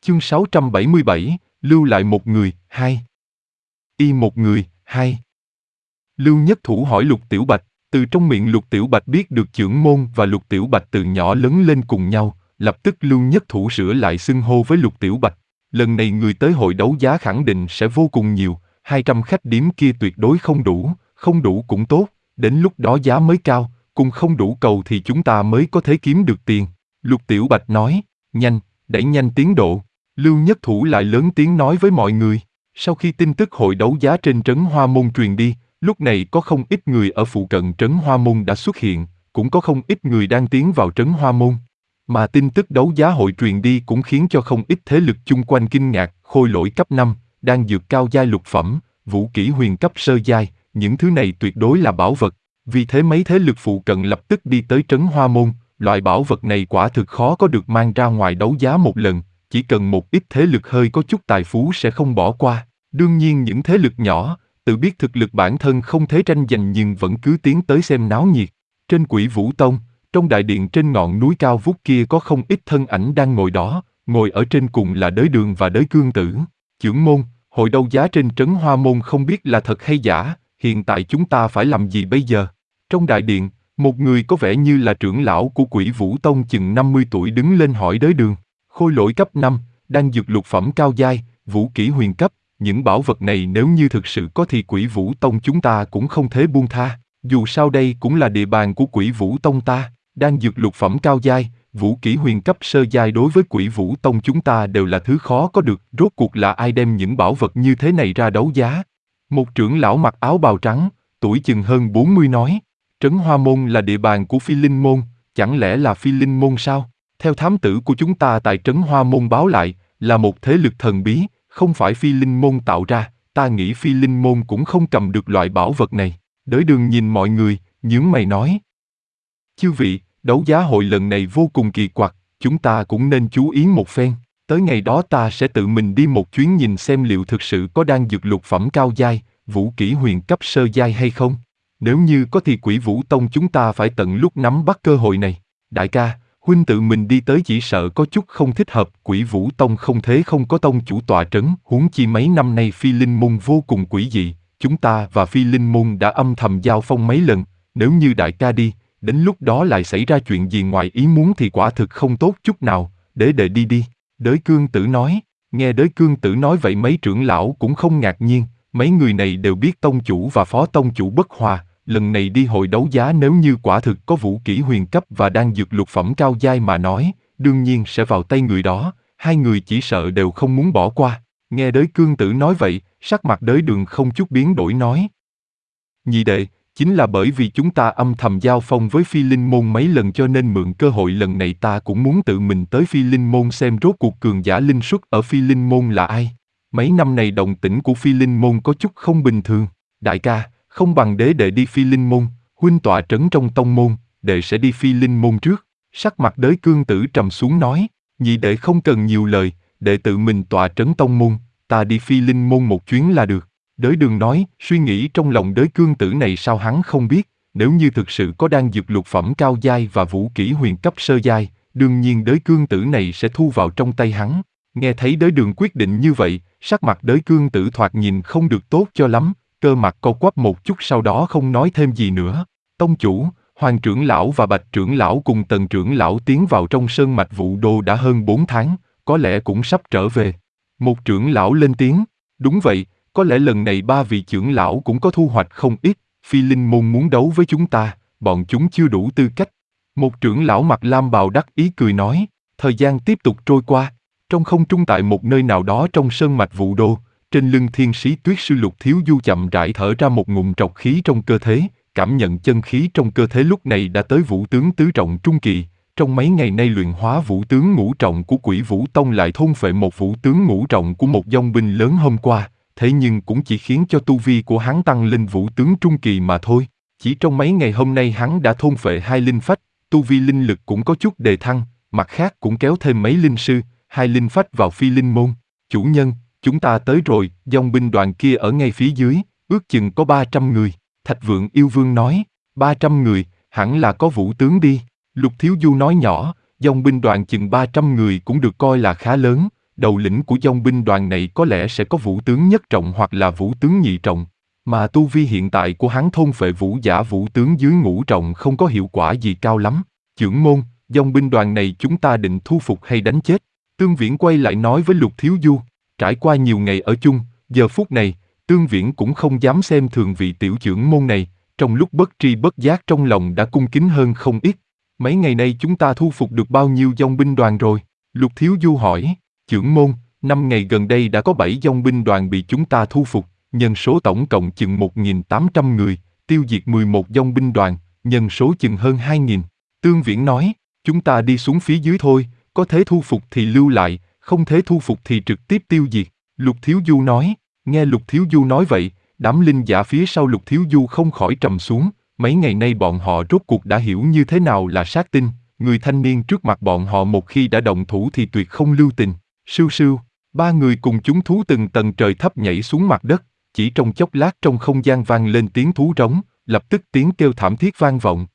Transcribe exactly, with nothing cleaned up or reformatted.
Chương sáu trăm bảy mươi bảy, lưu lại một người, hai. Y một người, hai. Lưu Nhất Thủ hỏi Lục Tiểu Bạch, từ trong miệng Lục Tiểu Bạch biết được chưởng môn và Lục Tiểu Bạch từ nhỏ lớn lên cùng nhau, lập tức Lưu Nhất Thủ sửa lại xưng hô với Lục Tiểu Bạch. Lần này người tới hội đấu giá khẳng định sẽ vô cùng nhiều, hai trăm khách điếm kia tuyệt đối không đủ, không đủ cũng tốt, đến lúc đó giá mới cao, cùng không đủ cầu thì chúng ta mới có thể kiếm được tiền. Lục Tiểu Bạch nói, nhanh, đẩy nhanh tiến độ. Lưu Nhất Thủ lại lớn tiếng nói với mọi người. Sau khi tin tức hội đấu giá trên trấn Hoa Môn truyền đi, lúc này có không ít người ở phụ cận trấn Hoa Môn đã xuất hiện, cũng có không ít người đang tiến vào trấn Hoa Môn. Mà tin tức đấu giá hội truyền đi cũng khiến cho không ít thế lực chung quanh kinh ngạc, khôi lỗi cấp năm, đang dược cao giai lục phẩm, vũ kỹ huyền cấp sơ giai, những thứ này tuyệt đối là bảo vật. Vì thế mấy thế lực phụ cận lập tức đi tới trấn Hoa Môn, loại bảo vật này quả thực khó có được mang ra ngoài đấu giá một lần, chỉ cần một ít thế lực hơi có chút tài phú sẽ không bỏ qua. Đương nhiên những thế lực nhỏ, tự biết thực lực bản thân không thể tranh giành nhưng vẫn cứ tiến tới xem náo nhiệt. Trên Quỷ Vũ Tông, trong đại điện trên ngọn núi cao vút kia có không ít thân ảnh đang ngồi đó, ngồi ở trên cùng là Đới Đường và Đới Cương Tử. Chưởng môn, hội đấu giá trên trấn Hoa Môn không biết là thật hay giả, hiện tại chúng ta phải làm gì bây giờ? Trong đại điện, một người có vẻ như là trưởng lão của Quỷ Vũ Tông chừng năm mươi tuổi đứng lên hỏi Đới Đường. Khôi lỗi cấp năm, đang dược lục phẩm cao giai, vũ kỹ huyền cấp, những bảo vật này nếu như thực sự có thì Quỷ Vũ Tông chúng ta cũng không thể buông tha, dù sao đây cũng là địa bàn của Quỷ Vũ Tông ta, đang dược lục phẩm cao giai, vũ kỹ huyền cấp sơ giai đối với Quỷ Vũ Tông chúng ta đều là thứ khó có được, rốt cuộc là ai đem những bảo vật như thế này ra đấu giá? Một trưởng lão mặc áo bào trắng, tuổi chừng hơn bốn mươi nói, trấn Hoa Môn là địa bàn của Phi Linh Môn, chẳng lẽ là Phi Linh Môn sao? Theo thám tử của chúng ta tại trấn Hoa Môn báo lại, là một thế lực thần bí, không phải Phi Linh Môn tạo ra, ta nghĩ Phi Linh Môn cũng không cầm được loại bảo vật này. Đới Đường nhìn mọi người, nhướng mày nói. Chư vị, đấu giá hội lần này vô cùng kỳ quặc, chúng ta cũng nên chú ý một phen. Tới ngày đó ta sẽ tự mình đi một chuyến nhìn xem liệu thực sự có đang dược lục phẩm cao giai, vũ kỹ huyền cấp sơ giai hay không. Nếu như có thì Quỷ Vũ Tông chúng ta phải tận lúc nắm bắt cơ hội này. Đại ca, huynh tự mình đi tới chỉ sợ có chút không thích hợp, Quỷ Vũ Tông không thế không có tông chủ tọa trấn, huống chi mấy năm nay Phi Linh Môn vô cùng quỷ dị, chúng ta và Phi Linh Môn đã âm thầm giao phong mấy lần, nếu như đại ca đi, đến lúc đó lại xảy ra chuyện gì ngoài ý muốn thì quả thực không tốt chút nào, để đệ đi đi. Đới Cương Tử nói. Nghe Đới Cương Tử nói vậy mấy trưởng lão cũng không ngạc nhiên, mấy người này đều biết tông chủ và phó tông chủ bất hòa. Lần này đi hội đấu giá nếu như quả thực có vũ kỹ huyền cấp và đang dược lục phẩm cao giai mà nói, đương nhiên sẽ vào tay người đó, hai người chỉ sợ đều không muốn bỏ qua. Nghe Đới Cương Tử nói vậy, sắc mặt Đới Đường không chút biến đổi nói. Nhị đệ, chính là bởi vì chúng ta âm thầm giao phong với Phi Linh Môn mấy lần cho nên mượn cơ hội lần này ta cũng muốn tự mình tới Phi Linh Môn xem rốt cuộc cường giả linh xuất ở Phi Linh Môn là ai. Mấy năm này động tĩnh của Phi Linh Môn có chút không bình thường, đại ca. Không bằng đế đệ đi Phi Linh Môn, huynh tọa trấn trong tông môn, đệ sẽ đi Phi Linh Môn trước. Sắc mặt Đới Cương Tử trầm xuống nói, nhị đệ không cần nhiều lời, đệ tự mình tọa trấn tông môn, ta đi Phi Linh Môn một chuyến là được. Đới Đường nói, suy nghĩ trong lòng Đới Cương Tử này sao hắn không biết, nếu như thực sự có đang dược lục phẩm cao giai và vũ kỹ huyền cấp sơ giai, đương nhiên Đới Cương Tử này sẽ thu vào trong tay hắn. Nghe thấy Đới Đường quyết định như vậy, sắc mặt Đới Cương Tử thoạt nhìn không được tốt cho lắm. Cơ mặt co quắp một chút sau đó không nói thêm gì nữa. Tông chủ, Hoàng trưởng lão và Bạch trưởng lão cùng Tần trưởng lão tiến vào trong sơn mạch Vũ Đô đã hơn bốn tháng, có lẽ cũng sắp trở về. Một trưởng lão lên tiếng, đúng vậy, có lẽ lần này ba vị trưởng lão cũng có thu hoạch không ít, Phi Linh Môn muốn đấu với chúng ta, bọn chúng chưa đủ tư cách. Một trưởng lão mặc lam bào đắc ý cười nói, thời gian tiếp tục trôi qua, trong không trung tại một nơi nào đó trong sơn mạch Vũ Đô. Trên lưng thiên sĩ tuyết sư Lục Thiếu Du chậm rãi thở ra một ngụm trọc khí trong cơ thể, cảm nhận chân khí trong cơ thể lúc này đã tới vũ tướng tứ trọng trung kỳ. Trong mấy ngày nay luyện hóa vũ tướng ngũ trọng của Quỷ Vũ Tông lại thôn phệ một vũ tướng ngũ trọng của một dòng binh lớn hôm qua, thế nhưng cũng chỉ khiến cho tu vi của hắn tăng lên vũ tướng trung kỳ mà thôi. Chỉ trong mấy ngày hôm nay hắn đã thôn phệ hai linh phách, tu vi linh lực cũng có chút đề thăng, mặt khác cũng kéo thêm mấy linh sư, hai linh phách vào Phi Linh Môn. Chủ nhân, chúng ta tới rồi, dòng binh đoàn kia ở ngay phía dưới, ước chừng có ba trăm người. Thạch Vượng Yêu Vương nói, ba trăm người, hẳn là có vũ tướng đi. Lục Thiếu Du nói nhỏ, dòng binh đoàn chừng ba trăm người cũng được coi là khá lớn, đầu lĩnh của dòng binh đoàn này có lẽ sẽ có vũ tướng nhất trọng hoặc là vũ tướng nhị trọng. Mà tu vi hiện tại của hắn thôn phệ vũ giả vũ tướng dưới ngũ trọng không có hiệu quả gì cao lắm. Chưởng môn, dòng binh đoàn này chúng ta định thu phục hay đánh chết? Tương Viễn quay lại nói với Lục Thiếu Du. Trải qua nhiều ngày ở chung, giờ phút này, Tương Viễn cũng không dám xem thường vị tiểu chưởng môn này, trong lúc bất tri bất giác trong lòng đã cung kính hơn không ít. Mấy ngày nay chúng ta thu phục được bao nhiêu dòng binh đoàn rồi? Lục Thiếu Du hỏi. Chưởng môn, năm ngày gần đây đã có bảy dòng binh đoàn bị chúng ta thu phục, nhân số tổng cộng chừng một nghìn tám trăm người, tiêu diệt mười một dòng binh đoàn, nhân số chừng hơn hai nghìn. Tương Viễn nói, chúng ta đi xuống phía dưới thôi, có thế thu phục thì lưu lại, không thế thu phục thì trực tiếp tiêu diệt. Lục Thiếu Du nói. Nghe Lục Thiếu Du nói vậy, đám linh giả phía sau Lục Thiếu Du không khỏi trầm xuống. Mấy ngày nay bọn họ rốt cuộc đã hiểu như thế nào là sát tinh, người thanh niên trước mặt bọn họ một khi đã động thủ thì tuyệt không lưu tình. Sưu sưu, ba người cùng chúng thú từng tầng trời thấp nhảy xuống mặt đất, chỉ trong chốc lát trong không gian vang lên tiếng thú rống, lập tức tiếng kêu thảm thiết vang vọng.